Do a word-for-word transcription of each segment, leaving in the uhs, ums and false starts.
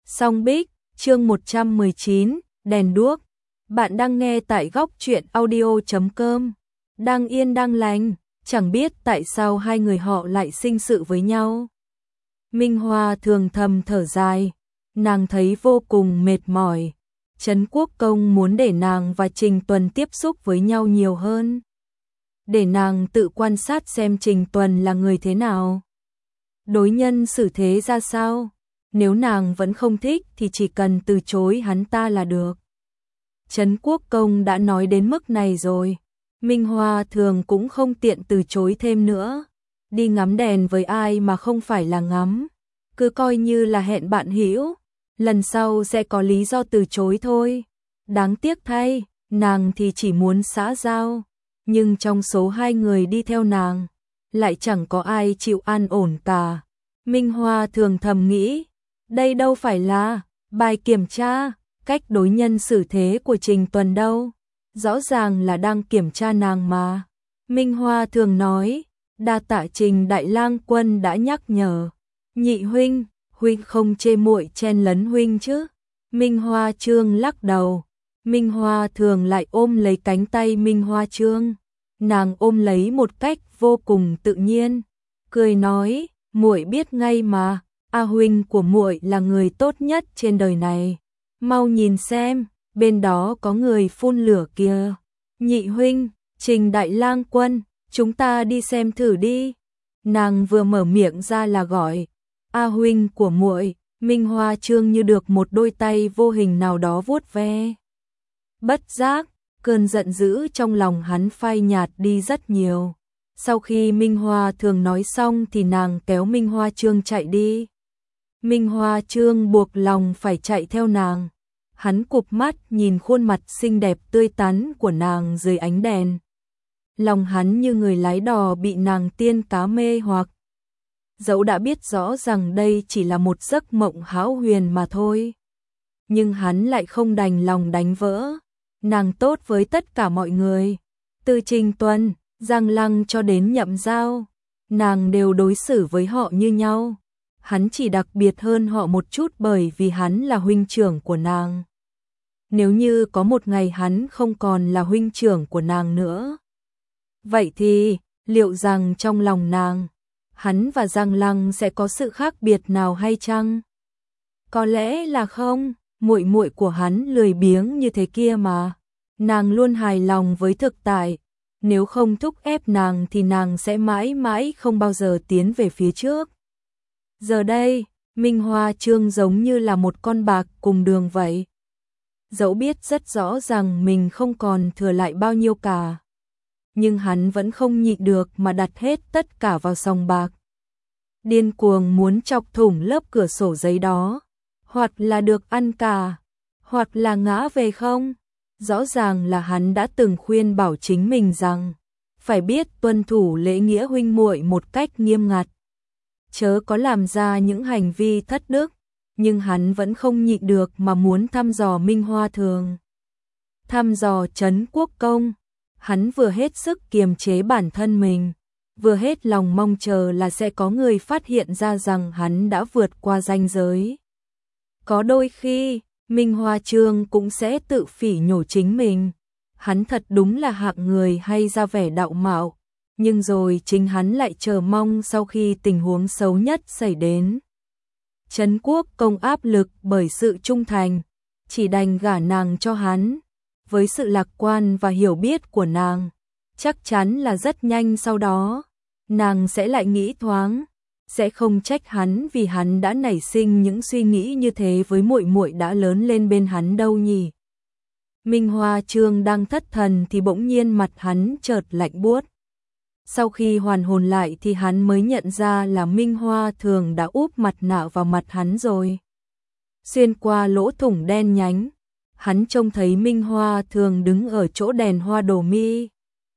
Song Bích, chương một trăm mười chín, đèn đuốc. Bạn đang nghe tại góc truyện audio chấm com. Đang yên đang lành, chẳng biết tại sao hai người họ lại sinh sự với nhau. Minh Hoa thường thầm thở dài, nàng thấy vô cùng mệt mỏi. Trấn Quốc Công muốn để nàng và Trình Tuần tiếp xúc với nhau nhiều hơn. Để nàng tự quan sát xem Trình Tuần là người thế nào. Đối nhân xử thế ra sao. Nếu nàng vẫn không thích thì chỉ cần từ chối hắn ta là được. Trấn Quốc Công đã nói đến mức này rồi. Minh Hoa thường cũng không tiện từ chối thêm nữa. Đi ngắm đèn với ai mà không phải là ngắm. Cứ coi như là hẹn bạn hữu. Lần sau sẽ có lý do từ chối thôi. Đáng tiếc thay, nàng thì chỉ muốn xã giao. Nhưng trong số hai người đi theo nàng, lại chẳng có ai chịu an ổn cả. Minh Hoa thường thầm nghĩ, đây đâu phải là bài kiểm tra, cách đối nhân xử thế của Trình Tuần đâu. Rõ ràng là đang kiểm tra nàng mà. Minh Hoa thường nói, đa tạ Trình Đại Lang Quân đã nhắc nhở. Nhị huynh, huynh không chê muội chen lấn huynh chứ? Minh Hoa Trương lắc đầu. Minh Hoa thường lại ôm lấy cánh tay Minh Hoa Trương. Nàng ôm lấy một cách vô cùng tự nhiên, cười nói, muội biết ngay mà, A huynh của muội là người tốt nhất trên đời này. Mau nhìn xem, bên đó có người phun lửa kìa. Nhị huynh, Trình Đại Lang Quân, chúng ta đi xem thử đi. Nàng vừa mở miệng ra là gọi, A huynh của muội. Minh Hoa Trương như được một đôi tay vô hình nào đó vuốt ve. Bất giác, cơn giận dữ trong lòng hắn phai nhạt đi rất nhiều. Sau khi Minh Hoa thường nói xong thì nàng kéo Minh Hoa Trương chạy đi. Minh Hoa Trương buộc lòng phải chạy theo nàng. Hắn cụp mắt nhìn khuôn mặt xinh đẹp tươi tắn của nàng dưới ánh đèn. Lòng hắn như người lái đò bị nàng tiên cá mê hoặc. Dẫu đã biết rõ rằng đây chỉ là một giấc mộng hão huyền mà thôi. Nhưng hắn lại không đành lòng đánh vỡ. Nàng tốt với tất cả mọi người. Từ Trình Tuần, Giang Lăng cho đến Nhậm Giao, nàng đều đối xử với họ như nhau. Hắn chỉ đặc biệt hơn họ một chút bởi vì hắn là huynh trưởng của nàng. Nếu như có một ngày hắn không còn là huynh trưởng của nàng nữa, vậy thì liệu rằng trong lòng nàng, hắn và Giang Lăng sẽ có sự khác biệt nào hay chăng? Có lẽ là không, muội muội của hắn lười biếng như thế kia mà. Nàng luôn hài lòng với thực tại. Nếu không thúc ép nàng thì nàng sẽ mãi mãi không bao giờ tiến về phía trước. Giờ đây, Minh Hoa Trương giống như là một con bạc cùng đường vậy. Dẫu biết rất rõ rằng mình không còn thừa lại bao nhiêu cả. Nhưng hắn vẫn không nhịn được mà đặt hết tất cả vào sòng bạc. Điên cuồng muốn chọc thủng lớp cửa sổ giấy đó. Hoặc là được ăn cả, hoặc là ngã về không. Rõ ràng là hắn đã từng khuyên bảo chính mình rằng phải biết tuân thủ lễ nghĩa huynh muội một cách nghiêm ngặt, chớ có làm ra những hành vi thất đức, nhưng hắn vẫn không nhịn được mà muốn thăm dò Minh Hoa Thường. Thăm dò Trấn Quốc Công, hắn vừa hết sức kiềm chế bản thân mình, vừa hết lòng mong chờ là sẽ có người phát hiện ra rằng hắn đã vượt qua ranh giới. Có đôi khi, Minh Hoa Trương cũng sẽ tự phỉ nhổ chính mình. Hắn thật đúng là hạng người hay ra vẻ đạo mạo, nhưng rồi chính hắn lại chờ mong sau khi tình huống xấu nhất xảy đến. Trấn Quốc Công áp lực bởi sự trung thành, chỉ đành gả nàng cho hắn. Với sự lạc quan và hiểu biết của nàng, chắc chắn là rất nhanh sau đó, nàng sẽ lại nghĩ thoáng. Sẽ không trách hắn vì hắn đã nảy sinh những suy nghĩ như thế với muội muội đã lớn lên bên hắn đâu nhỉ. Minh Hoa Trương đang thất thần thì bỗng nhiên mặt hắn chợt lạnh buốt. Sau khi hoàn hồn lại thì hắn mới nhận ra là Minh Hoa Thường đã úp mặt nạ vào mặt hắn rồi. Xuyên qua lỗ thủng đen nhánh, hắn trông thấy Minh Hoa Thường đứng ở chỗ đèn hoa đổ mi.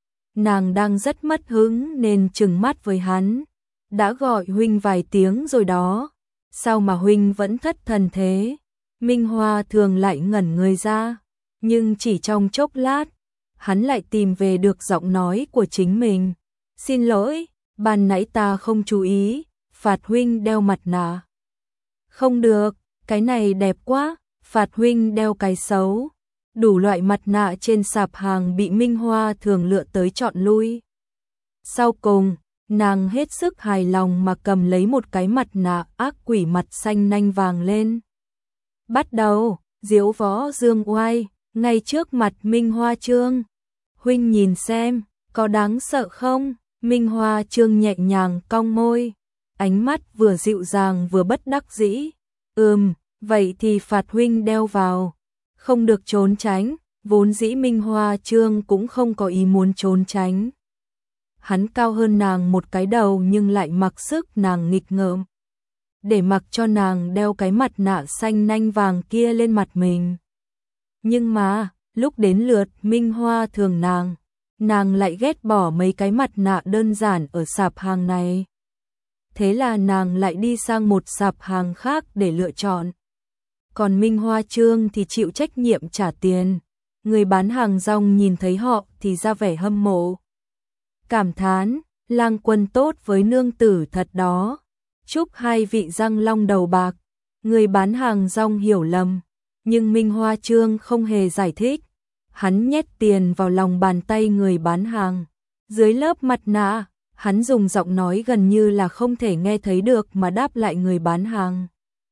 Nàng đang rất mất hứng nên trừng mắt với hắn. Đã gọi huynh vài tiếng rồi đó, sao mà huynh vẫn thất thần thế? Minh Hoa Thường lại ngẩn người ra, nhưng chỉ trong chốc lát, hắn lại tìm về được giọng nói của chính mình. Xin lỗi, ban nãy ta không chú ý, phạt huynh đeo mặt nạ. Không được, cái này đẹp quá, Phạt huynh đeo cái xấu. Đủ loại mặt nạ trên sạp hàng bị Minh Hoa thường lựa tới chọn lui. Sau cùng, nàng hết sức hài lòng mà cầm lấy một cái mặt nạ ác quỷ mặt xanh nanh vàng lên. Bắt đầu, diễu võ dương oai, ngay trước mặt Minh Hoa Trương. Huynh nhìn xem, có đáng sợ không? Minh Hoa Trương nhẹ nhàng cong môi, ánh mắt vừa dịu dàng vừa bất đắc dĩ. Ừm, vậy thì Phạt huynh đeo vào. Không được trốn tránh, vốn dĩ Minh Hoa Trương cũng không có ý muốn trốn tránh. Hắn cao hơn nàng một cái đầu nhưng lại mặc sức nàng nghịch ngợm. Để mặc cho nàng đeo cái mặt nạ xanh nanh vàng kia lên mặt mình. Nhưng mà, lúc đến lượt Minh Hoa thường nàng, nàng lại ghét bỏ mấy cái mặt nạ đơn giản ở sạp hàng này. Thế là nàng lại đi sang một sạp hàng khác để lựa chọn. Còn Minh Hoa Trương thì chịu trách nhiệm trả tiền. Người bán hàng rong nhìn thấy họ thì ra vẻ hâm mộ. Cảm thán, lang quân tốt với nương tử thật đó. Chúc hai vị răng long đầu bạc. Người bán hàng rong hiểu lầm. Nhưng Minh Hoa Trương không hề giải thích. Hắn nhét tiền vào lòng bàn tay người bán hàng. Dưới lớp mặt nạ, hắn dùng giọng nói gần như là không thể nghe thấy được mà đáp lại người bán hàng.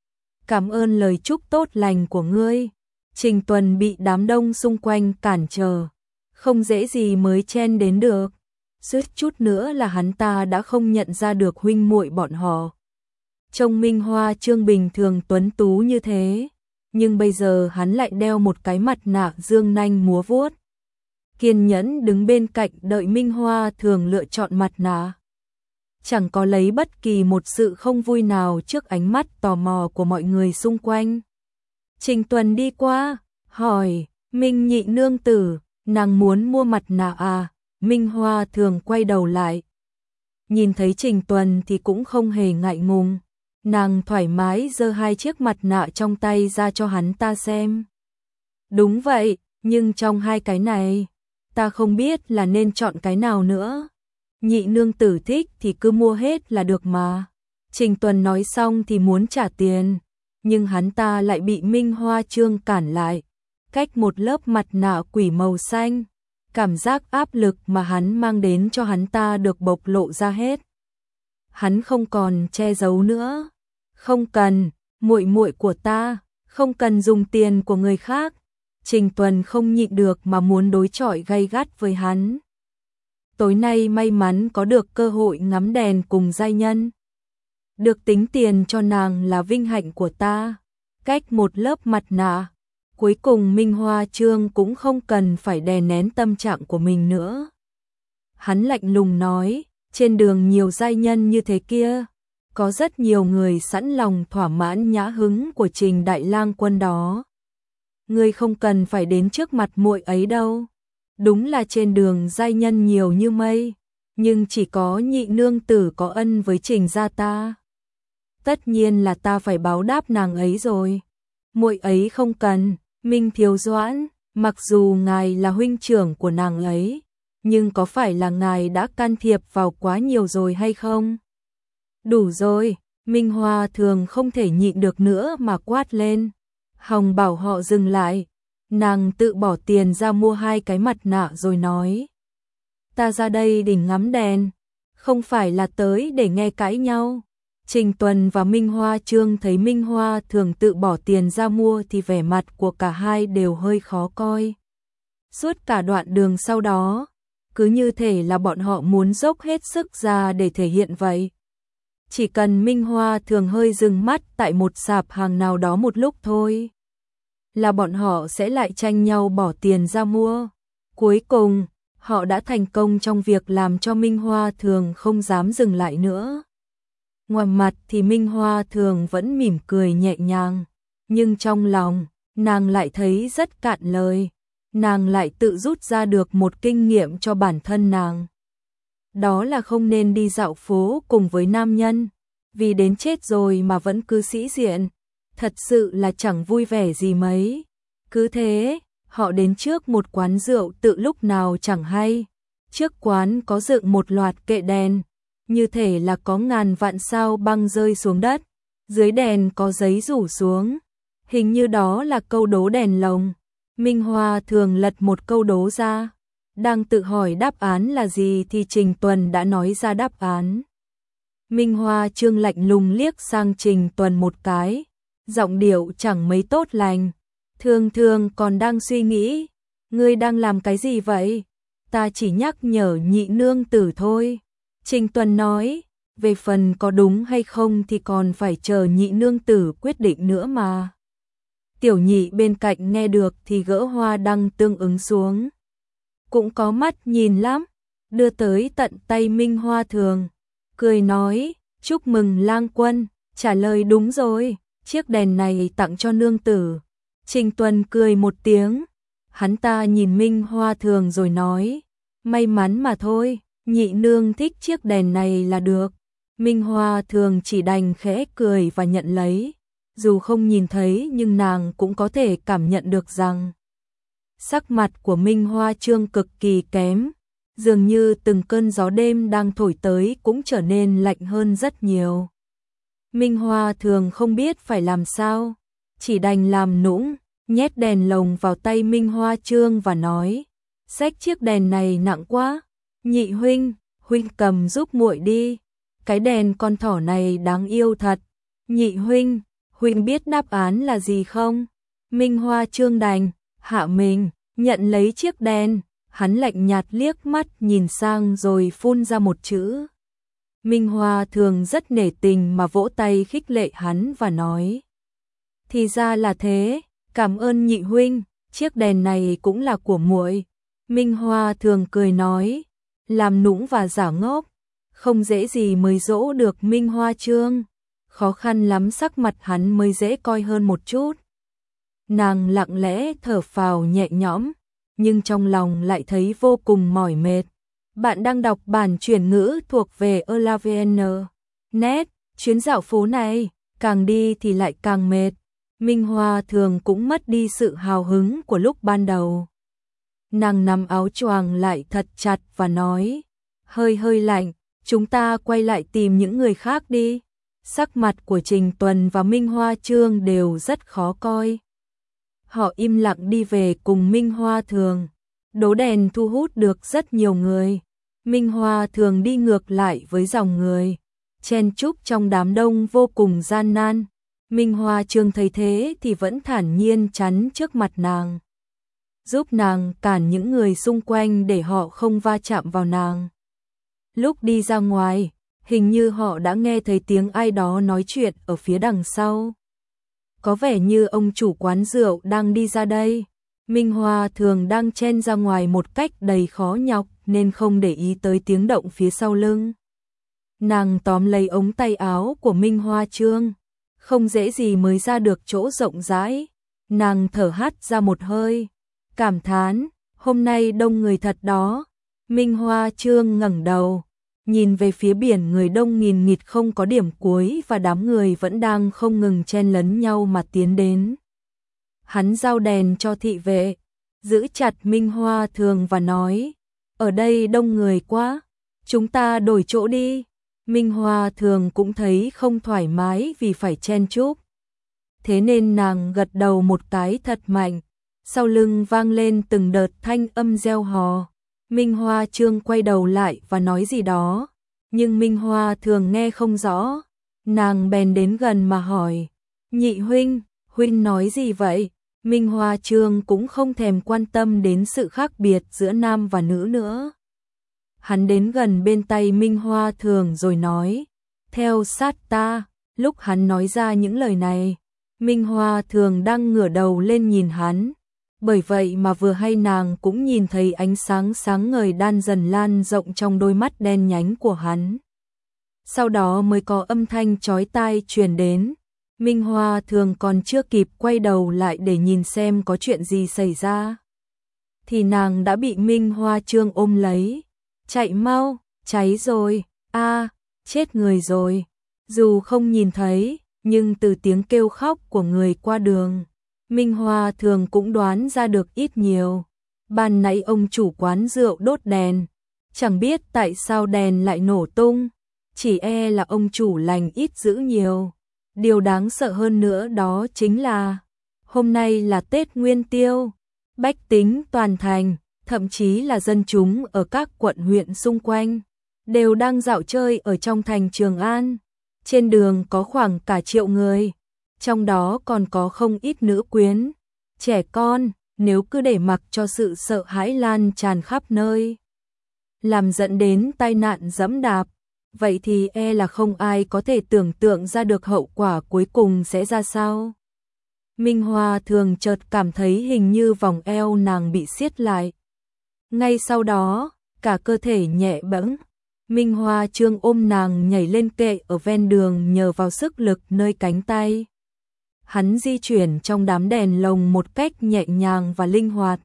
Cảm ơn lời chúc tốt lành của ngươi. Trình Tuần bị đám đông xung quanh cản trở, không dễ gì mới chen đến được. Suýt chút nữa là hắn ta đã không nhận ra được huynh muội bọn họ. Trông Minh Hoa Trương bình thường tuấn tú như thế, nhưng bây giờ hắn lại đeo một cái mặt nạ dương nanh múa vuốt. Kiên nhẫn đứng bên cạnh đợi Minh Hoa thường lựa chọn mặt nạ. Chẳng có lấy bất kỳ một sự không vui nào trước ánh mắt tò mò của mọi người xung quanh. Trình Tuần đi qua, hỏi, Minh nhị nương tử, nàng muốn mua mặt nạ à? Minh Hoa thường quay đầu lại. Nhìn thấy Trình Tuần thì cũng không hề ngại ngùng. Nàng thoải mái giơ hai chiếc mặt nạ trong tay ra cho hắn ta xem. Đúng vậy, nhưng trong hai cái này, ta không biết là nên chọn cái nào nữa. Nhị nương tử thích thì cứ mua hết là được mà. Trình Tuần nói xong thì muốn trả tiền, nhưng hắn ta lại bị Minh Hoa Trương cản lại. Cách một lớp mặt nạ quỷ màu xanh, cảm giác áp lực mà hắn mang đến cho hắn ta được bộc lộ ra hết. Hắn không còn che giấu nữa. Không cần, muội muội của ta, không cần dùng tiền của người khác. Trình Tuần không nhịn được mà muốn đối chọi gay gắt với hắn. Tối nay may mắn có được cơ hội ngắm đèn cùng giai nhân. Được tính tiền cho nàng là vinh hạnh của ta. Cách một lớp mặt nạ, cuối cùng Minh Hoa Trương cũng không cần phải đè nén tâm trạng của mình nữa. Hắn lạnh lùng nói, trên đường nhiều giai nhân như thế kia, có rất nhiều người sẵn lòng thỏa mãn nhã hứng của Trình đại lang quân đó. Ngươi không cần phải đến trước mặt muội ấy đâu. Đúng là trên đường giai nhân nhiều như mây, nhưng chỉ có nhị nương tử có ân với Trình gia ta. Tất nhiên là ta phải báo đáp nàng ấy rồi. Muội ấy không cần, Minh Thiếu Doãn, mặc dù ngài là huynh trưởng của nàng ấy, nhưng có phải là ngài đã can thiệp vào quá nhiều rồi hay không? Đủ rồi, Minh Hoa thường không thể nhịn được nữa mà quát lên. Hồng bảo họ dừng lại. Nàng tự bỏ tiền ra mua hai cái mặt nạ rồi nói. Ta ra đây để ngắm đèn, không phải là tới để nghe cãi nhau. Trình Tuần và Minh Hoa Trương thấy Minh Hoa thường tự bỏ tiền ra mua thì vẻ mặt của cả hai đều hơi khó coi. Suốt cả đoạn đường sau đó, cứ như thể là bọn họ muốn dốc hết sức ra để thể hiện vậy. Chỉ cần Minh Hoa thường hơi dừng mắt tại một sạp hàng nào đó một lúc thôi, là bọn họ sẽ lại tranh nhau bỏ tiền ra mua. Cuối cùng, họ đã thành công trong việc làm cho Minh Hoa thường không dám dừng lại nữa. Ngoài mặt thì Minh Hoa thường vẫn mỉm cười nhẹ nhàng, nhưng trong lòng, nàng lại thấy rất cạn lời. Nàng lại tự rút ra được một kinh nghiệm cho bản thân nàng. Đó là không nên đi dạo phố cùng với nam nhân, vì đến chết rồi mà vẫn cứ sĩ diện. Thật sự là chẳng vui vẻ gì mấy. Cứ thế, họ đến trước một quán rượu tự lúc nào chẳng hay. Trước quán có dựng một loạt kệ đèn, như thể là có ngàn vạn sao băng rơi xuống đất. Dưới đèn có giấy rủ xuống, Hình như đó là câu đố đèn lồng. Minh Hoa thường lật một câu đố ra. Đang tự hỏi đáp án là gì thì Trình Tuần đã nói ra đáp án. Minh Hoa Trương lạnh lùng liếc sang Trình Tuần một cái, giọng điệu chẳng mấy tốt lành. Thường thường còn đang suy nghĩ, ngươi đang làm cái gì vậy? Ta chỉ nhắc nhở nhị nương tử thôi. Trình Tuần nói, về phần có đúng hay không thì còn phải chờ nhị nương tử quyết định nữa mà. Tiểu nhị bên cạnh nghe được thì gỡ hoa đăng tương ứng xuống. Cũng có mắt nhìn lắm, đưa tới tận tay Minh Hoa Thường. Cười nói, chúc mừng lang quân, trả lời đúng rồi, chiếc đèn này tặng cho nương tử. Trình Tuần cười một tiếng, hắn ta nhìn Minh Hoa Thường rồi nói, may mắn mà thôi, nhị nương thích chiếc đèn này là được. Minh Hoa Thường chỉ đành khẽ cười và nhận lấy, dù không nhìn thấy nhưng nàng cũng có thể cảm nhận được rằng sắc mặt của Minh Hoa Trương cực kỳ kém, dường như từng cơn gió đêm đang thổi tới cũng trở nên lạnh hơn rất nhiều. Minh Hoa Thường không biết phải làm sao, chỉ đành làm nũng, nhét đèn lồng vào tay Minh Hoa Trương và nói, xách chiếc đèn này nặng quá, nhị huynh, huynh cầm giúp muội đi, cái đèn con thỏ này đáng yêu thật. Nhị huynh, huynh biết đáp án là gì không? Minh Hoa Trương đành hạ mình, nhận lấy chiếc đèn, hắn lạnh nhạt liếc mắt nhìn sang rồi phun ra một chữ. Minh Hoa Thường rất nể tình mà vỗ tay khích lệ hắn và nói, thì ra là thế, cảm ơn nhị huynh, chiếc đèn này cũng là của muội. Minh Hoa Thường cười nói, làm nũng và giả ngốc, không dễ gì mới dỗ được Minh Hoa Trương, khó khăn lắm sắc mặt hắn mới dễ coi hơn một chút. Nàng lặng lẽ thở phào nhẹ nhõm, nhưng trong lòng lại thấy vô cùng mỏi mệt. Bạn đang đọc bản chuyển ngữ thuộc về Elavn. Net, chuyến dạo phố này, càng đi thì lại càng mệt. Minh Hoa Thường cũng mất đi sự hào hứng của lúc ban đầu. Nàng nắm áo choàng lại thật chặt và nói, hơi hơi lạnh, chúng ta quay lại tìm những người khác đi. Sắc mặt của Trình Tuần và Minh Hoa Trương đều rất khó coi. Họ im lặng đi về cùng Minh Hoa Thường. Đố đèn thu hút được rất nhiều người. Minh Hoa Thường đi ngược lại với dòng người, chen chúc trong đám đông vô cùng gian nan. Minh Hoa Trương thấy thế thì vẫn thản nhiên chắn trước mặt nàng, giúp nàng cản những người xung quanh để họ không va chạm vào nàng. Lúc đi ra ngoài, hình như họ đã nghe thấy tiếng ai đó nói chuyện ở phía đằng sau. Có vẻ như ông chủ quán rượu đang đi ra đây. Minh Hoa Thường đang chen ra ngoài một cách đầy khó nhọc nên không để ý tới tiếng động phía sau lưng. Nàng tóm lấy ống tay áo của Minh Hoa Trương, không dễ gì mới ra được chỗ rộng rãi. Nàng thở hắt ra một hơi, cảm thán, hôm nay đông người thật đó. Minh Hoa Trương ngẩng đầu, nhìn về phía biển người đông nghìn nghịt không có điểm cuối và đám người vẫn đang không ngừng chen lấn nhau mà tiến đến. Hắn giao đèn cho thị vệ, giữ chặt Minh Hoa Thường và nói, ở đây đông người quá, chúng ta đổi chỗ đi. Minh Hoa Thường cũng thấy không thoải mái vì phải chen chúc. Thế nên nàng gật đầu một cái thật mạnh, sau lưng vang lên từng đợt thanh âm reo hò. Minh Hoa Trương quay đầu lại và nói gì đó, nhưng Minh Hoa Thường nghe không rõ. Nàng bèn đến gần mà hỏi, nhị huynh, huynh nói gì vậy? Minh Hoa Trương cũng không thèm quan tâm đến sự khác biệt giữa nam và nữ nữa. Hắn đến gần bên tay Minh Hoa Thường rồi nói, theo sát ta. Lúc hắn nói ra những lời này, Minh Hoa Thường đang ngửa đầu lên nhìn hắn. Bởi vậy mà vừa hay nàng cũng nhìn thấy ánh sáng sáng ngời đan dần lan rộng trong đôi mắt đen nhánh của hắn. Sau đó mới có âm thanh chói tai truyền đến. Minh Hoa Thường còn chưa kịp quay đầu lại để nhìn xem có chuyện gì xảy ra, thì nàng đã bị Minh Hoa Trương ôm lấy. Chạy mau, cháy rồi, a, chết người rồi. Dù không nhìn thấy, nhưng từ tiếng kêu khóc của người qua đường, Minh Hoa Thường cũng đoán ra được ít nhiều. Ban nãy ông chủ quán rượu đốt đèn, chẳng biết tại sao đèn lại nổ tung, chỉ e là ông chủ lành ít dữ nhiều. Điều đáng sợ hơn nữa đó chính là Hôm nay là Tết Nguyên Tiêu, bách tính toàn thành, thậm chí là dân chúng ở các quận huyện xung quanh, đều đang dạo chơi ở trong thành Trường An. Trên đường có khoảng cả triệu người, trong đó còn có không ít nữ quyến, trẻ con, nếu cứ để mặc cho sự sợ hãi lan tràn khắp nơi, làm dẫn đến tai nạn giẫm đạp, vậy thì e là không ai có thể tưởng tượng ra được hậu quả cuối cùng sẽ ra sao. Minh Hoa thường chợt cảm thấy hình như vòng eo nàng bị siết lại. Ngay sau đó, cả cơ thể nhẹ bẫng, Minh Hoa Trương ôm nàng nhảy lên kệ ở ven đường nhờ vào sức lực nơi cánh tay. Hắn di chuyển trong đám đèn lồng một cách nhẹ nhàng và linh hoạt.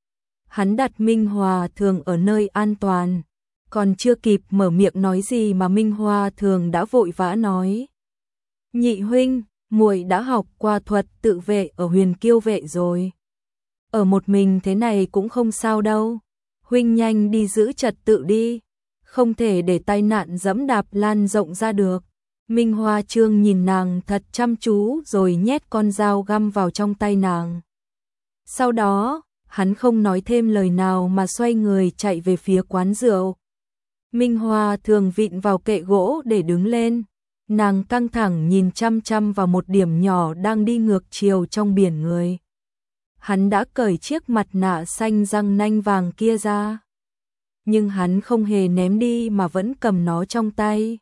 Hắn đặt Minh Hoa Thường ở nơi an toàn, còn chưa kịp mở miệng nói gì mà Minh Hoa Thường đã vội vã nói: "Nhị huynh, muội đã học qua thuật tự vệ ở Huyền Kiêu vệ rồi. Ở một mình thế này cũng không sao đâu, huynh nhanh đi giữ trật tự đi, không thể để tai nạn giẫm đạp lan rộng ra được." Minh Hoa Trương nhìn nàng thật chăm chú rồi nhét con dao găm vào trong tay nàng. Sau đó, hắn không nói thêm lời nào mà xoay người chạy về phía quán rượu. Minh Hoa Thường vịn vào kệ gỗ để đứng lên. Nàng căng thẳng nhìn chăm chăm vào một điểm nhỏ đang đi ngược chiều trong biển người. Hắn đã cởi chiếc mặt nạ xanh răng nanh vàng kia ra, nhưng hắn không hề ném đi mà vẫn cầm nó trong tay.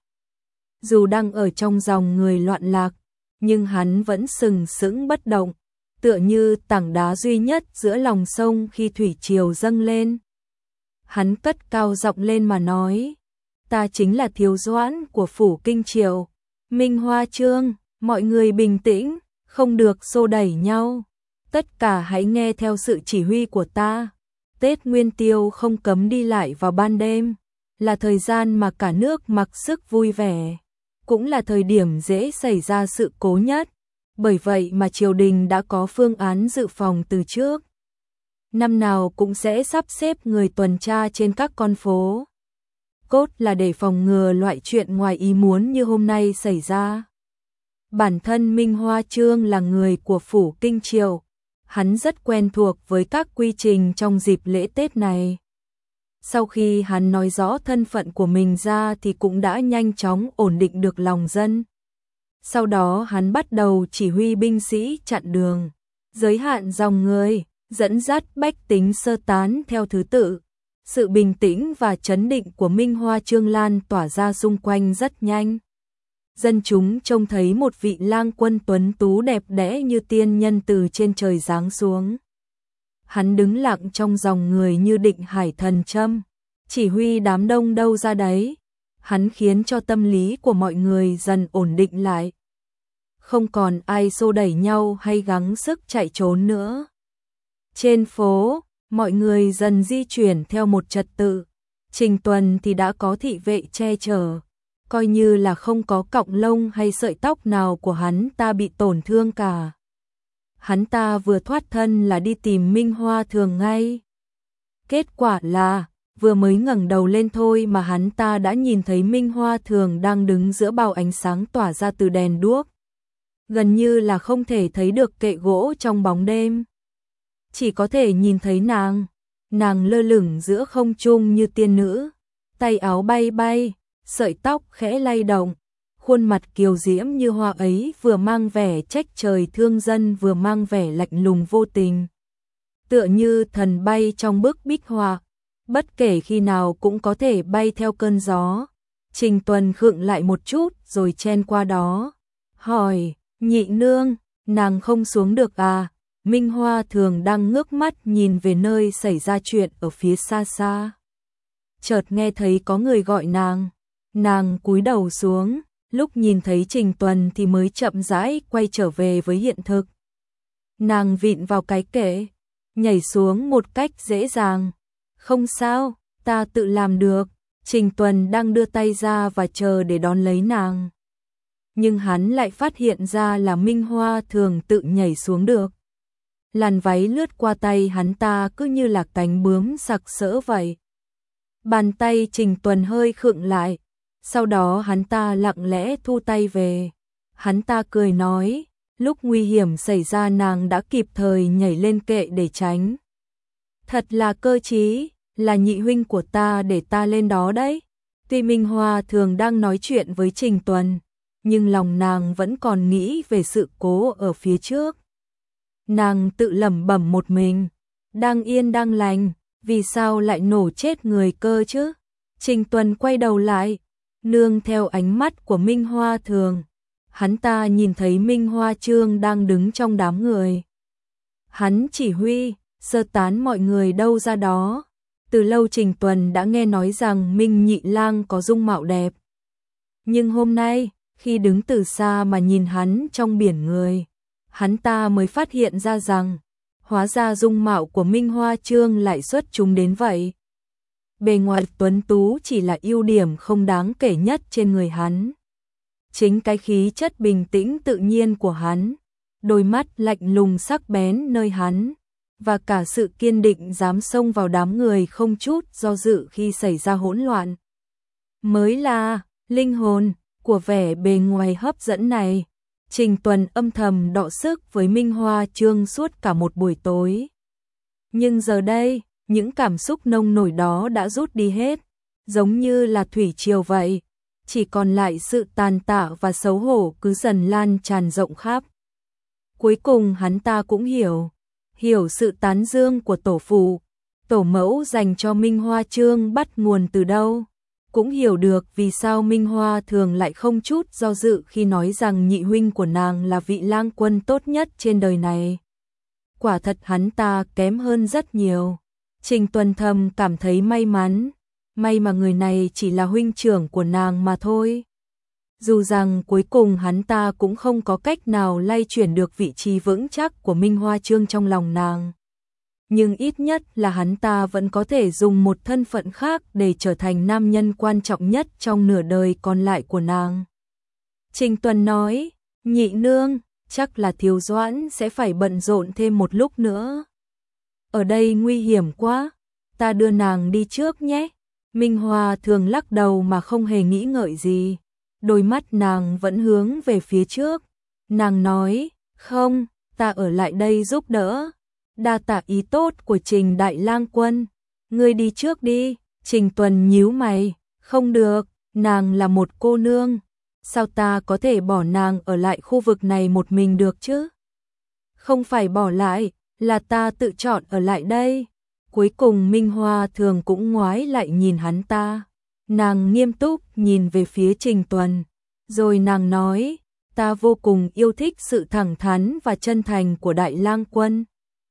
Dù đang ở trong dòng người loạn lạc, nhưng hắn vẫn sừng sững bất động, tựa như tảng đá duy nhất giữa lòng sông khi thủy triều dâng lên. Hắn cất cao giọng lên mà nói: "Ta chính là Thiếu Doãn của phủ Kinh Triều. Minh Hoa Trương, mọi người bình tĩnh, không được xô đẩy nhau. Tất cả hãy nghe theo sự chỉ huy của ta. Tết Nguyên Tiêu không cấm đi lại vào ban đêm, là thời gian mà cả nước mặc sức vui vẻ, cũng là thời điểm dễ xảy ra sự cố nhất. Bởi vậy mà triều đình đã có phương án dự phòng từ trước. Năm nào cũng sẽ sắp xếp người tuần tra trên các con phố, cốt là để phòng ngừa loại chuyện ngoài ý muốn như hôm nay xảy ra." Bản thân Minh Hoa Trương là người của phủ Kinh Triều, hắn rất quen thuộc với các quy trình trong dịp lễ Tết này. Sau khi hắn nói rõ thân phận của mình ra thì cũng đã nhanh chóng ổn định được lòng dân. Sau đó hắn bắt đầu chỉ huy binh sĩ chặn đường, giới hạn dòng người, dẫn dắt bách tính sơ tán theo thứ tự. Sự bình tĩnh và trấn định của Minh Hoa Trương lan tỏa ra xung quanh rất nhanh. Dân chúng trông thấy một vị lang quân tuấn tú đẹp đẽ như tiên nhân từ trên trời giáng xuống. Hắn đứng lặng trong dòng người như định hải thần châm, chỉ huy đám đông đâu ra đấy. Hắn khiến cho tâm lý của mọi người dần ổn định lại. Không còn ai xô đẩy nhau hay gắng sức chạy trốn nữa. Trên phố, mọi người dần di chuyển theo một trật tự. Trình Tuần thì đã có thị vệ che chở, coi như là không có cọng lông hay sợi tóc nào của hắn ta bị tổn thương cả. Hắn ta vừa thoát thân là đi tìm Minh Hoa Thường ngay. Kết quả là, vừa mới ngẩng đầu lên thôi mà hắn ta đã nhìn thấy Minh Hoa Thường đang đứng giữa bao ánh sáng tỏa ra từ đèn đuốc. Gần như là không thể thấy được kệ gỗ trong bóng đêm. Chỉ có thể nhìn thấy nàng, nàng lơ lửng giữa không trung như tiên nữ, tay áo bay bay, sợi tóc khẽ lay động, khuôn mặt kiều diễm như hoa ấy vừa mang vẻ trách trời thương dân vừa mang vẻ lạnh lùng vô tình. Tựa như thần bay trong bức bích họa, bất kể khi nào cũng có thể bay theo cơn gió. Trình Tuần khựng lại một chút rồi chen qua đó, hỏi: "Nhị nương, nàng không xuống được à?" Minh Hoa Thường đang ngước mắt nhìn về nơi xảy ra chuyện ở phía xa xa. Chợt nghe thấy có người gọi nàng, nàng cúi đầu xuống, lúc nhìn thấy Trình Tuần thì mới chậm rãi quay trở về với hiện thực. Nàng vịn vào cái kệ, nhảy xuống một cách dễ dàng. "Không sao, ta tự làm được." Trình Tuần đang đưa tay ra và chờ để đón lấy nàng. Nhưng hắn lại phát hiện ra là Minh Hoa Thường tự nhảy xuống được. Làn váy lướt qua tay hắn ta cứ như là cánh bướm sặc sỡ vậy. Bàn tay Trình Tuần hơi khựng lại, sau đó hắn ta lặng lẽ thu tay về. Hắn ta cười nói: lúc nguy hiểm xảy ra nàng đã kịp thời nhảy lên kệ để tránh. Thật là cơ trí, là nhị huynh của ta để ta lên đó đấy. Tuy Minh Hoa thường đang nói chuyện với Trình Tuần, nhưng lòng nàng vẫn còn nghĩ về sự cố ở phía trước. Nàng tự lẩm bẩm một mình, đang yên đang lành, vì sao lại nổ chết người cơ chứ? Trình Tuần quay đầu lại, nương theo ánh mắt của Minh Hoa thường. Hắn ta nhìn thấy Minh Hoa Trương đang đứng trong đám người. Hắn chỉ huy, sơ tán mọi người đâu ra đó. Từ lâu Trình Tuần đã nghe nói rằng Minh Nhị Lang có dung mạo đẹp. Nhưng hôm nay, khi đứng từ xa mà nhìn hắn trong biển người, hắn ta mới phát hiện ra rằng, hóa ra dung mạo của Minh Hoa Trương lại xuất chúng đến vậy. Bề ngoài tuấn tú chỉ là ưu điểm không đáng kể nhất trên người hắn. Chính cái khí chất bình tĩnh tự nhiên của hắn, đôi mắt lạnh lùng sắc bén nơi hắn, và cả sự kiên định dám xông vào đám người không chút do dự khi xảy ra hỗn loạn, mới là linh hồn của vẻ bề ngoài hấp dẫn này. Trình Tuần âm thầm đọ sức với Minh Hoa Trương suốt cả một buổi tối. Nhưng giờ đây, những cảm xúc nông nổi đó đã rút đi hết, giống như là thủy triều vậy. Chỉ còn lại sự tàn tạ và xấu hổ cứ dần lan tràn rộng khắp. Cuối cùng hắn ta cũng hiểu, hiểu sự tán dương của tổ phụ, tổ mẫu dành cho Minh Hoa Trương bắt nguồn từ đâu. Cũng hiểu được vì sao Minh Hoa thường lại không chút do dự khi nói rằng nhị huynh của nàng là vị lang quân tốt nhất trên đời này. Quả thật hắn ta kém hơn rất nhiều. Trình Tuần thầm cảm thấy may mắn, may mà người này chỉ là huynh trưởng của nàng mà thôi. Dù rằng cuối cùng hắn ta cũng không có cách nào lay chuyển được vị trí vững chắc của Minh Hoa Trương trong lòng nàng. Nhưng ít nhất là hắn ta vẫn có thể dùng một thân phận khác để trở thành nam nhân quan trọng nhất trong nửa đời còn lại của nàng. Trình Tuần nói, nhị nương, chắc là Thiếu Doãn sẽ phải bận rộn thêm một lúc nữa. Ở đây nguy hiểm quá, ta đưa nàng đi trước nhé. Minh Hoa thường lắc đầu mà không hề nghĩ ngợi gì. Đôi mắt nàng vẫn hướng về phía trước. Nàng nói, không, ta ở lại đây giúp đỡ. Đa tạ ý tốt của Trình Đại Lang Quân. Ngươi đi trước đi. Trình Tuần nhíu mày, không được, nàng là một cô nương. Sao ta có thể bỏ nàng ở lại khu vực này một mình được chứ? Không phải bỏ lại, là ta tự chọn ở lại đây. Cuối cùng Minh Hoa thường cũng ngoái lại nhìn hắn ta. Nàng nghiêm túc nhìn về phía Trình Tuần. Rồi nàng nói, ta vô cùng yêu thích sự thẳng thắn và chân thành của Đại Lang Quân.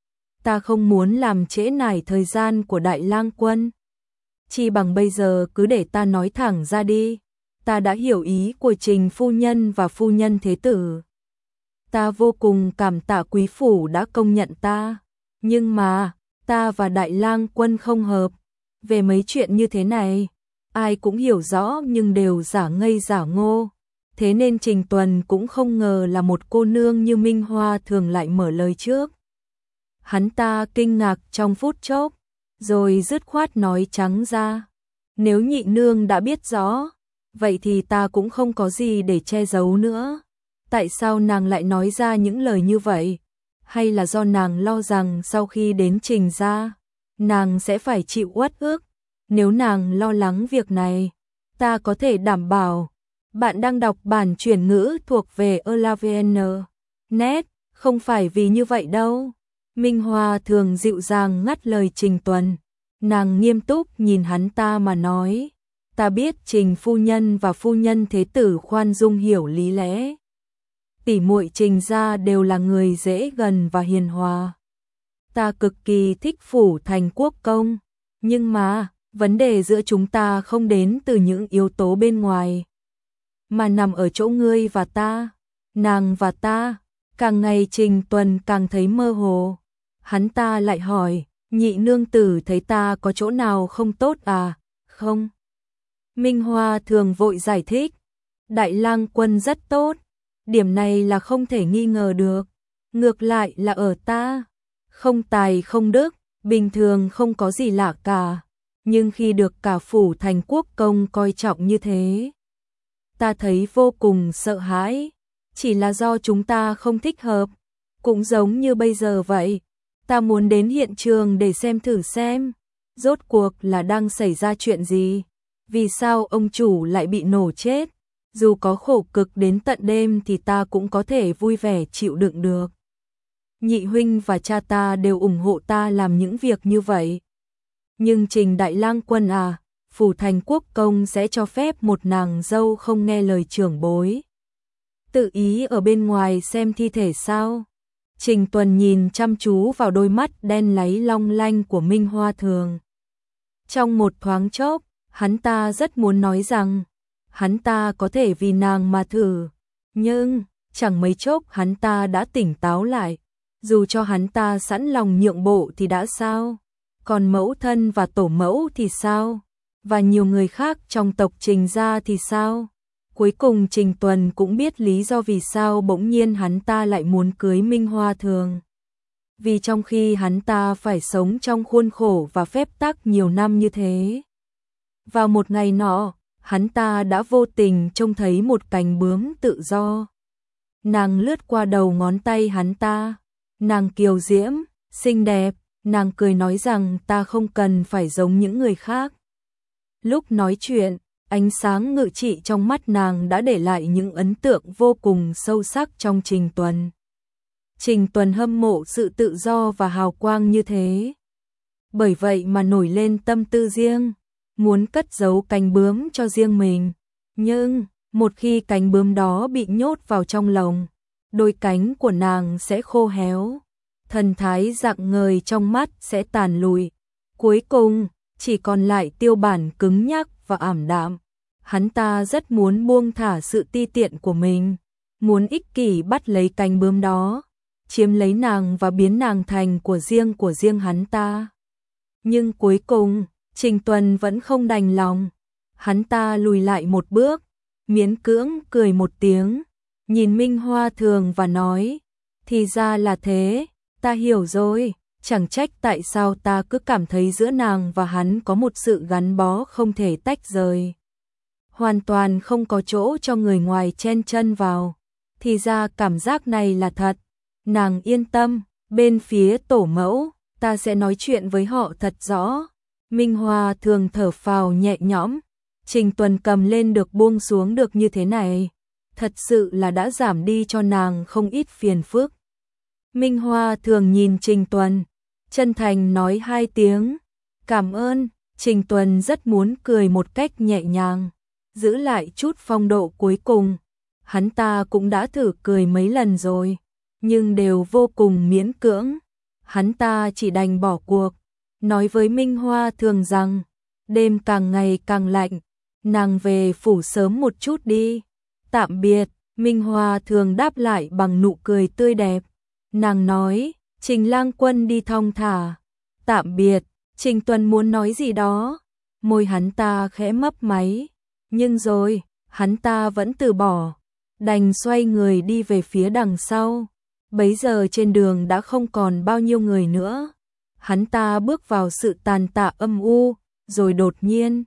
Ta không muốn làm trễ nải thời gian của Đại Lang Quân. Chi bằng bây giờ cứ để ta nói thẳng ra đi. Ta đã hiểu ý của Trình phu nhân và phu nhân thế tử. Ta vô cùng cảm tạ quý phủ đã công nhận ta. Nhưng mà, ta và Đại Lang Quân không hợp. Về mấy chuyện như thế này, ai cũng hiểu rõ nhưng đều giả ngây giả ngô. Thế nên Trình Tuần cũng không ngờ là một cô nương như Minh Hoa thường lại mở lời trước. Hắn ta kinh ngạc trong phút chốc, rồi dứt khoát nói trắng ra. Nếu nhị nương đã biết rõ, vậy thì ta cũng không có gì để che giấu nữa. Tại sao nàng lại nói ra những lời như vậy? Hay là do nàng lo rằng sau khi đến Trình gia, nàng sẽ phải chịu uất ức? Nếu nàng lo lắng việc này, ta có thể đảm bảo. Bạn đang đọc bản chuyển ngữ thuộc về Elavn. Net, không phải vì như vậy đâu. Minh Hoa thường dịu dàng ngắt lời Trình Tuần. Nàng nghiêm túc nhìn hắn ta mà nói. Ta biết Trình phu nhân và phu nhân thế tử khoan dung hiểu lý lẽ. Tỷ muội Trình gia đều là người dễ gần và hiền hòa. Ta cực kỳ thích phủ thành quốc công. Nhưng mà, vấn đề giữa chúng ta không đến từ những yếu tố bên ngoài, mà nằm ở chỗ ngươi và ta, nàng và ta. Càng ngày Trình Tuần càng thấy mơ hồ. Hắn ta lại hỏi, nhị nương tử thấy ta có chỗ nào không tốt à? Không. Minh Hoa thường vội giải thích. Đại Lang Quân rất tốt. Điểm này là không thể nghi ngờ được. Ngược lại là ở ta. Không tài không đức, bình thường không có gì lạ cả. Nhưng khi được cả phủ thành quốc công coi trọng như thế, ta thấy vô cùng sợ hãi. chỉ là do chúng ta không thích hợp, cũng giống như bây giờ vậy. Ta muốn đến hiện trường để xem thử xem, rốt cuộc là đang xảy ra chuyện gì, vì sao ông chủ lại bị nổ chết. Dù có khổ cực đến tận đêm thì ta cũng có thể vui vẻ chịu đựng được. Nhị huynh và cha ta đều ủng hộ ta làm những việc như vậy. Nhưng Trình Đại Lang Quân à, Phủ Thành Quốc công sẽ cho phép một nàng dâu không nghe lời trưởng bối tự ý ở bên ngoài xem thi thể sao? Trình Tuần nhìn chăm chú vào đôi mắt đen láy long lanh của Minh Hoa Thường. Trong một thoáng chốc, hắn ta rất muốn nói rằng hắn ta có thể vì nàng mà thử, nhưng chẳng mấy chốc hắn ta đã tỉnh táo lại. Dù cho hắn ta sẵn lòng nhượng bộ thì đã sao? Còn mẫu thân và tổ mẫu thì sao? Và nhiều người khác trong tộc Trình gia thì sao? Cuối cùng Trình Tuần cũng biết lý do vì sao bỗng nhiên hắn ta lại muốn cưới Minh Hoa Thường. Vì trong khi hắn ta phải sống trong khuôn khổ và phép tắc nhiều năm như thế. Vào một ngày nọ, hắn ta đã vô tình trông thấy một cánh bướm tự do. Nàng lướt qua đầu ngón tay hắn ta. Nàng kiều diễm, xinh đẹp, nàng cười nói rằng ta không cần phải giống những người khác. Lúc nói chuyện, ánh sáng ngự trị trong mắt nàng đã để lại những ấn tượng vô cùng sâu sắc trong Trình Tuần. Trình Tuần hâm mộ sự tự do và hào quang như thế. Bởi vậy mà nổi lên tâm tư riêng, muốn cất giấu cánh bướm cho riêng mình. Nhưng, một khi cánh bướm đó bị nhốt vào trong lồng, đôi cánh của nàng sẽ khô héo, thần thái rạng ngời trong mắt sẽ tàn lụi. Cuối cùng, chỉ còn lại tiêu bản cứng nhắc và ảm đạm. Hắn ta rất muốn buông thả sự ti tiện của mình, muốn ích kỷ bắt lấy cánh bướm đó, chiếm lấy nàng và biến nàng thành của riêng của riêng hắn ta. Nhưng cuối cùng, Trình Tuần vẫn không đành lòng. Hắn ta lùi lại một bước, miễn cưỡng cười một tiếng, nhìn Minh Hoa Thường và nói, thì ra là thế, ta hiểu rồi, chẳng trách tại sao ta cứ cảm thấy giữa nàng và hắn có một sự gắn bó không thể tách rời. Hoàn toàn không có chỗ cho người ngoài chen chân vào, thì ra cảm giác này là thật. Nàng yên tâm, bên phía tổ mẫu, ta sẽ nói chuyện với họ thật rõ. Minh Hoa Thường thở phào nhẹ nhõm, Trình Tuần cầm lên được buông xuống được như thế này, thật sự là đã giảm đi cho nàng không ít phiền phức. Minh Hoa Thường nhìn Trình Tuần, chân thành nói hai tiếng, cảm ơn. Trình Tuần rất muốn cười một cách nhẹ nhàng, giữ lại chút phong độ cuối cùng. Hắn ta cũng đã thử cười mấy lần rồi, nhưng đều vô cùng miễn cưỡng. Hắn ta chỉ đành bỏ cuộc, nói với Minh Hoa Thường rằng, đêm càng ngày càng lạnh, nàng về phủ sớm một chút đi. Tạm biệt. Minh Hoa Thường đáp lại bằng nụ cười tươi đẹp. Nàng nói, Trình Lang Quân đi thong thả. Tạm biệt. Trình Tuần muốn nói gì đó, môi hắn ta khẽ mấp máy, nhưng rồi, hắn ta vẫn từ bỏ, đành xoay người đi về phía đằng sau. Bấy giờ trên đường đã không còn bao nhiêu người nữa. Hắn ta bước vào sự tàn tạ âm u, rồi đột nhiên.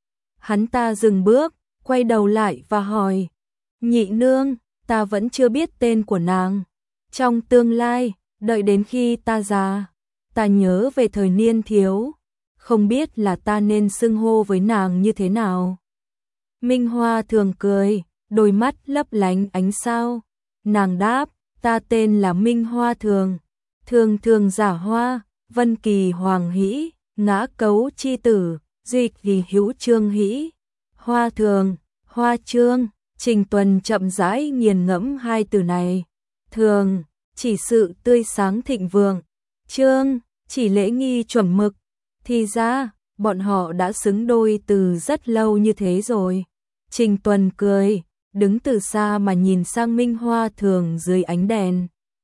Hắn ta dừng bước, quay đầu lại và hỏi, nhị nương, ta vẫn chưa biết tên của nàng. Trong tương lai, đợi đến khi ta già, ta nhớ về thời niên thiếu, không biết là ta nên xưng hô với nàng như thế nào. Minh Hoa Thường cười, đôi mắt lấp lánh ánh sao. Nàng đáp, ta tên là Minh Hoa Thường, thường thường giả hoa, vân kỳ hoàng hỷ, ngã cấu chi tử, duy kỳ hữu trương hỷ. Hoa Thường, Hoa Trương. Trình Tuần chậm rãi nghiền ngẫm hai từ này. Thường, chỉ sự tươi sáng thịnh vượng, trương, chỉ lễ nghi chuẩn mực. Thì ra, bọn họ đã xứng đôi từ rất lâu như thế rồi. Trình Tuần cười, đứng từ xa mà nhìn sang Minh Hoa Thường dưới ánh đèn.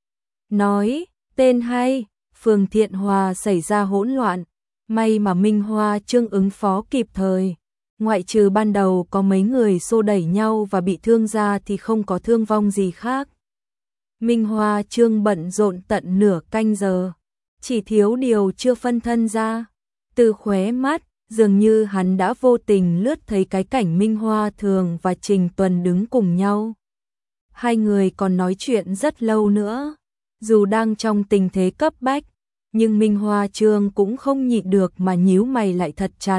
Nói, tên hay. Phường Thiện Hòa xảy ra hỗn loạn, may mà Minh Hoa Trương ứng phó kịp thời. Ngoại trừ ban đầu có mấy người xô đẩy nhau và bị thương ra thì không có thương vong gì khác. Minh Hoa Trương bận rộn tận nửa canh giờ, chỉ thiếu điều chưa phân thân ra. Từ khóe mắt, dường như hắn đã vô tình lướt thấy cái cảnh Minh Hoa Thường và Trình Tuần đứng cùng nhau. Hai người còn nói chuyện rất lâu nữa. Dù đang trong tình thế cấp bách, nhưng Minh Hoa Trương cũng không nhịn được mà nhíu mày lại thật chặt.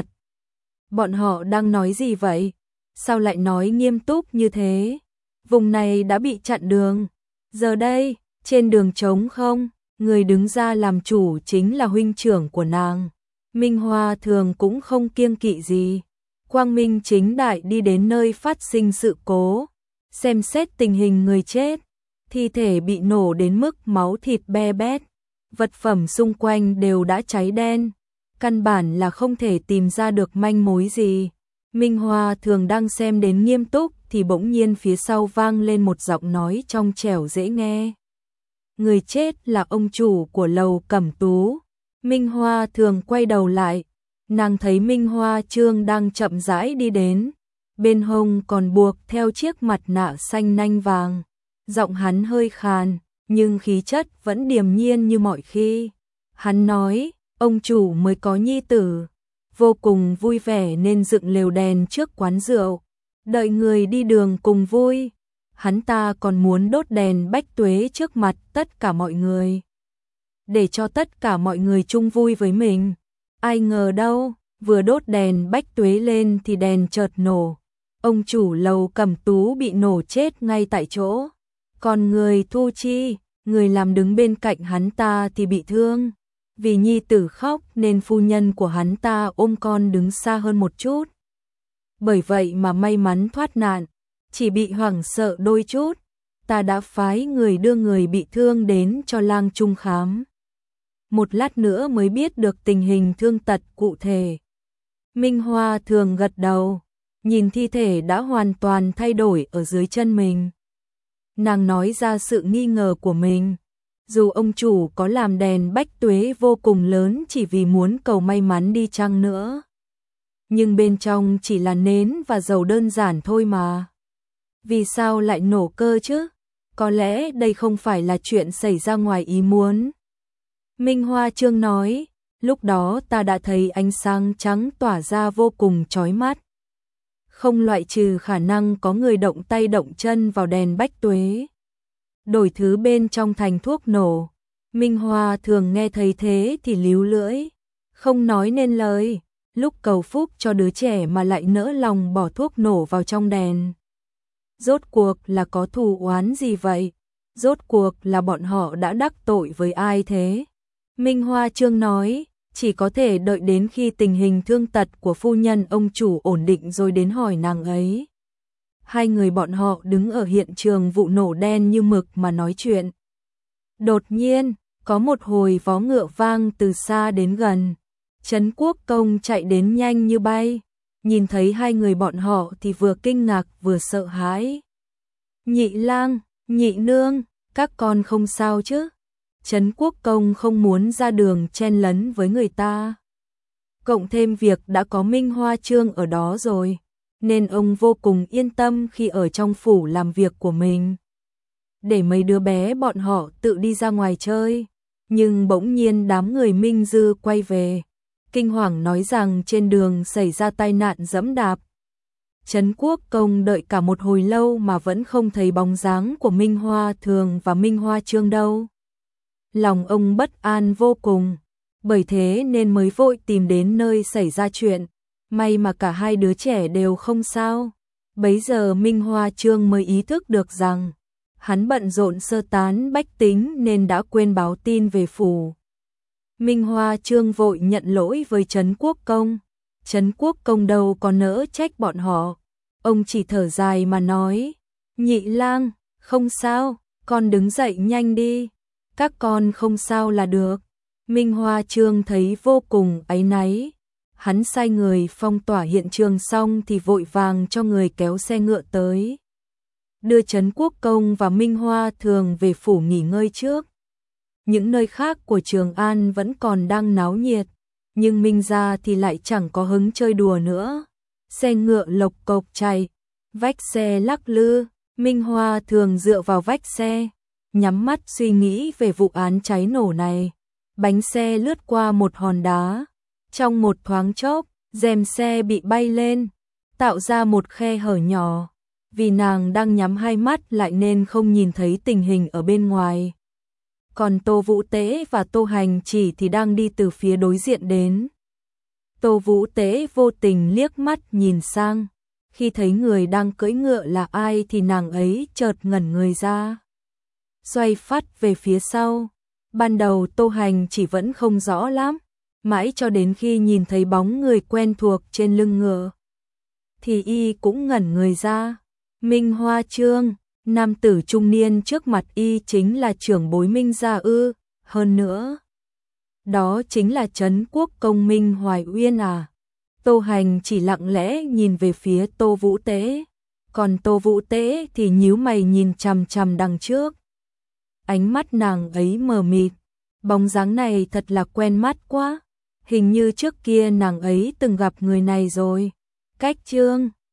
Bọn họ đang nói gì vậy? Sao lại nói nghiêm túc như thế? Vùng này đã bị chặn đường. Giờ đây, trên đường trống không, người đứng ra làm chủ chính là huynh trưởng của nàng. Minh Hoa Thường cũng không kiêng kỵ gì. Quang minh chính đại đi đến nơi phát sinh sự cố, xem xét tình hình người chết, thi thể bị nổ đến mức máu thịt be bét, vật phẩm xung quanh đều đã cháy đen, căn bản là không thể tìm ra được manh mối gì. Minh Hoa Thường đang xem đến nghiêm túc thì bỗng nhiên phía sau vang lên một giọng nói trong trẻo dễ nghe. Người chết là ông chủ của lầu Cẩm Tú. Minh Hoa Thường quay đầu lại, nàng thấy Minh Hoa Trương đang chậm rãi đi đến, bên hông còn buộc theo chiếc mặt nạ xanh nanh vàng. Giọng hắn hơi khàn, nhưng khí chất vẫn điềm nhiên như mọi khi. Hắn nói, ông chủ mới có nhi tử, vô cùng vui vẻ nên dựng lều đèn trước quán rượu, đợi người đi đường cùng vui. Hắn ta còn muốn đốt đèn bách tuế trước mặt tất cả mọi người, để cho tất cả mọi người chung vui với mình. Ai ngờ đâu, vừa đốt đèn bách tuế lên thì đèn chợt nổ. Ông chủ lầu Cẩm Tú bị nổ chết ngay tại chỗ. Còn người Thu Chi, người làm đứng bên cạnh hắn ta thì bị thương. Vì nhi tử khóc nên phu nhân của hắn ta ôm con đứng xa hơn một chút. Bởi vậy mà may mắn thoát nạn, chỉ bị hoảng sợ đôi chút. Ta đã phái người đưa người bị thương đến cho lang trung khám. Một lát nữa mới biết được tình hình thương tật cụ thể. Minh Hoa Thường gật đầu, nhìn thi thể đã hoàn toàn thay đổi ở dưới chân mình. Nàng nói ra sự nghi ngờ của mình. Dù ông chủ có làm đèn bách tuế vô cùng lớn chỉ vì muốn cầu may mắn đi chăng nữa, nhưng bên trong chỉ là nến và dầu đơn giản thôi mà. Vì sao lại nổ cơ chứ? Có lẽ đây không phải là chuyện xảy ra ngoài ý muốn. Minh Hoa Trương nói, lúc đó ta đã thấy ánh sáng trắng tỏa ra vô cùng chói mắt. Không loại trừ khả năng có người động tay động chân vào đèn bách tuế, đổi thứ bên trong thành thuốc nổ. Minh Hoa Thường nghe thấy thế thì líu lưỡi, không nói nên lời. Lúc cầu phúc cho đứa trẻ mà lại nỡ lòng bỏ thuốc nổ vào trong đèn. Rốt cuộc là có thù oán gì vậy? Rốt cuộc là bọn họ đã đắc tội với ai thế? Minh Hoa Trương nói, chỉ có thể đợi đến khi tình hình thương tật của phu nhân ông chủ ổn định rồi đến hỏi nàng ấy. Hai người bọn họ đứng ở hiện trường vụ nổ đen như mực mà nói chuyện. Đột nhiên, có một hồi vó ngựa vang từ xa đến gần. Trấn Quốc Công chạy đến nhanh như bay, nhìn thấy hai người bọn họ thì vừa kinh ngạc vừa sợ hãi. Nhị lang, nhị nương, các con không sao chứ? Trấn Quốc Công không muốn ra đường chen lấn với người ta. Cộng thêm việc đã có Minh Hoa Trương ở đó rồi, nên ông vô cùng yên tâm khi ở trong phủ làm việc của mình. Để mấy đứa bé bọn họ tự đi ra ngoài chơi, nhưng bỗng nhiên đám người Minh Dư quay về, kinh hoàng nói rằng trên đường xảy ra tai nạn giẫm đạp. Trấn Quốc Công đợi cả một hồi lâu mà vẫn không thấy bóng dáng của Minh Hoa Thường và Minh Hoa Trương đâu. Lòng ông bất an vô cùng, bởi thế nên mới vội tìm đến nơi xảy ra chuyện. May mà cả hai đứa trẻ đều không sao. Bấy giờ Minh Hoa Trương mới ý thức được rằng hắn bận rộn sơ tán bách tính nên đã quên báo tin về phủ. Minh Hoa Trương vội nhận lỗi với Trấn Quốc Công. Trấn Quốc Công đâu có nỡ trách bọn họ. Ông chỉ thở dài mà nói, nhị lang, không sao, con đứng dậy nhanh đi. Các con không sao là được. Minh Hoa Trương thấy vô cùng áy náy. Hắn sai người phong tỏa hiện trường xong thì vội vàng cho người kéo xe ngựa tới, đưa Trấn Quốc Công và Minh Hoa Thường về phủ nghỉ ngơi trước. Những nơi khác của Trường An vẫn còn đang náo nhiệt, nhưng Minh gia thì lại chẳng có hứng chơi đùa nữa. Xe ngựa lộc cộc chạy, vách xe lắc lư, Minh Hoa Thường dựa vào vách xe, nhắm mắt suy nghĩ về vụ án cháy nổ này. Bánh xe lướt qua một hòn đá, trong một thoáng chốc, rèm xe bị bay lên, tạo ra một khe hở nhỏ. vì nàng đang nhắm hai mắt lại nên không nhìn thấy tình hình ở bên ngoài. Còn Tô Vũ Tế và Tô Hành Chỉ thì đang đi từ phía đối diện đến. Tô Vũ Tế vô tình liếc mắt nhìn sang, khi thấy người đang cưỡi ngựa là ai thì nàng ấy chợt ngẩn người ra. Xoay phát về phía sau, ban đầu Tô Hành Chỉ vẫn không rõ lắm, mãi cho đến khi nhìn thấy bóng người quen thuộc trên lưng ngựa, thì y cũng ngẩn người ra. Minh Hoa Trương, nam tử trung niên trước mặt y chính là trưởng bối Minh gia ư, hơn nữa. Đó chính là Trấn Quốc công Minh Hoài Uyên à. Tô Hành chỉ lặng lẽ nhìn về phía Tô Vũ Tế, còn Tô Vũ Tế thì nhíu mày nhìn chằm chằm đằng trước. Ánh mắt nàng ấy mờ mịt, bóng dáng này thật là quen mắt quá, hình như trước kia nàng ấy từng gặp người này rồi. Cách Trương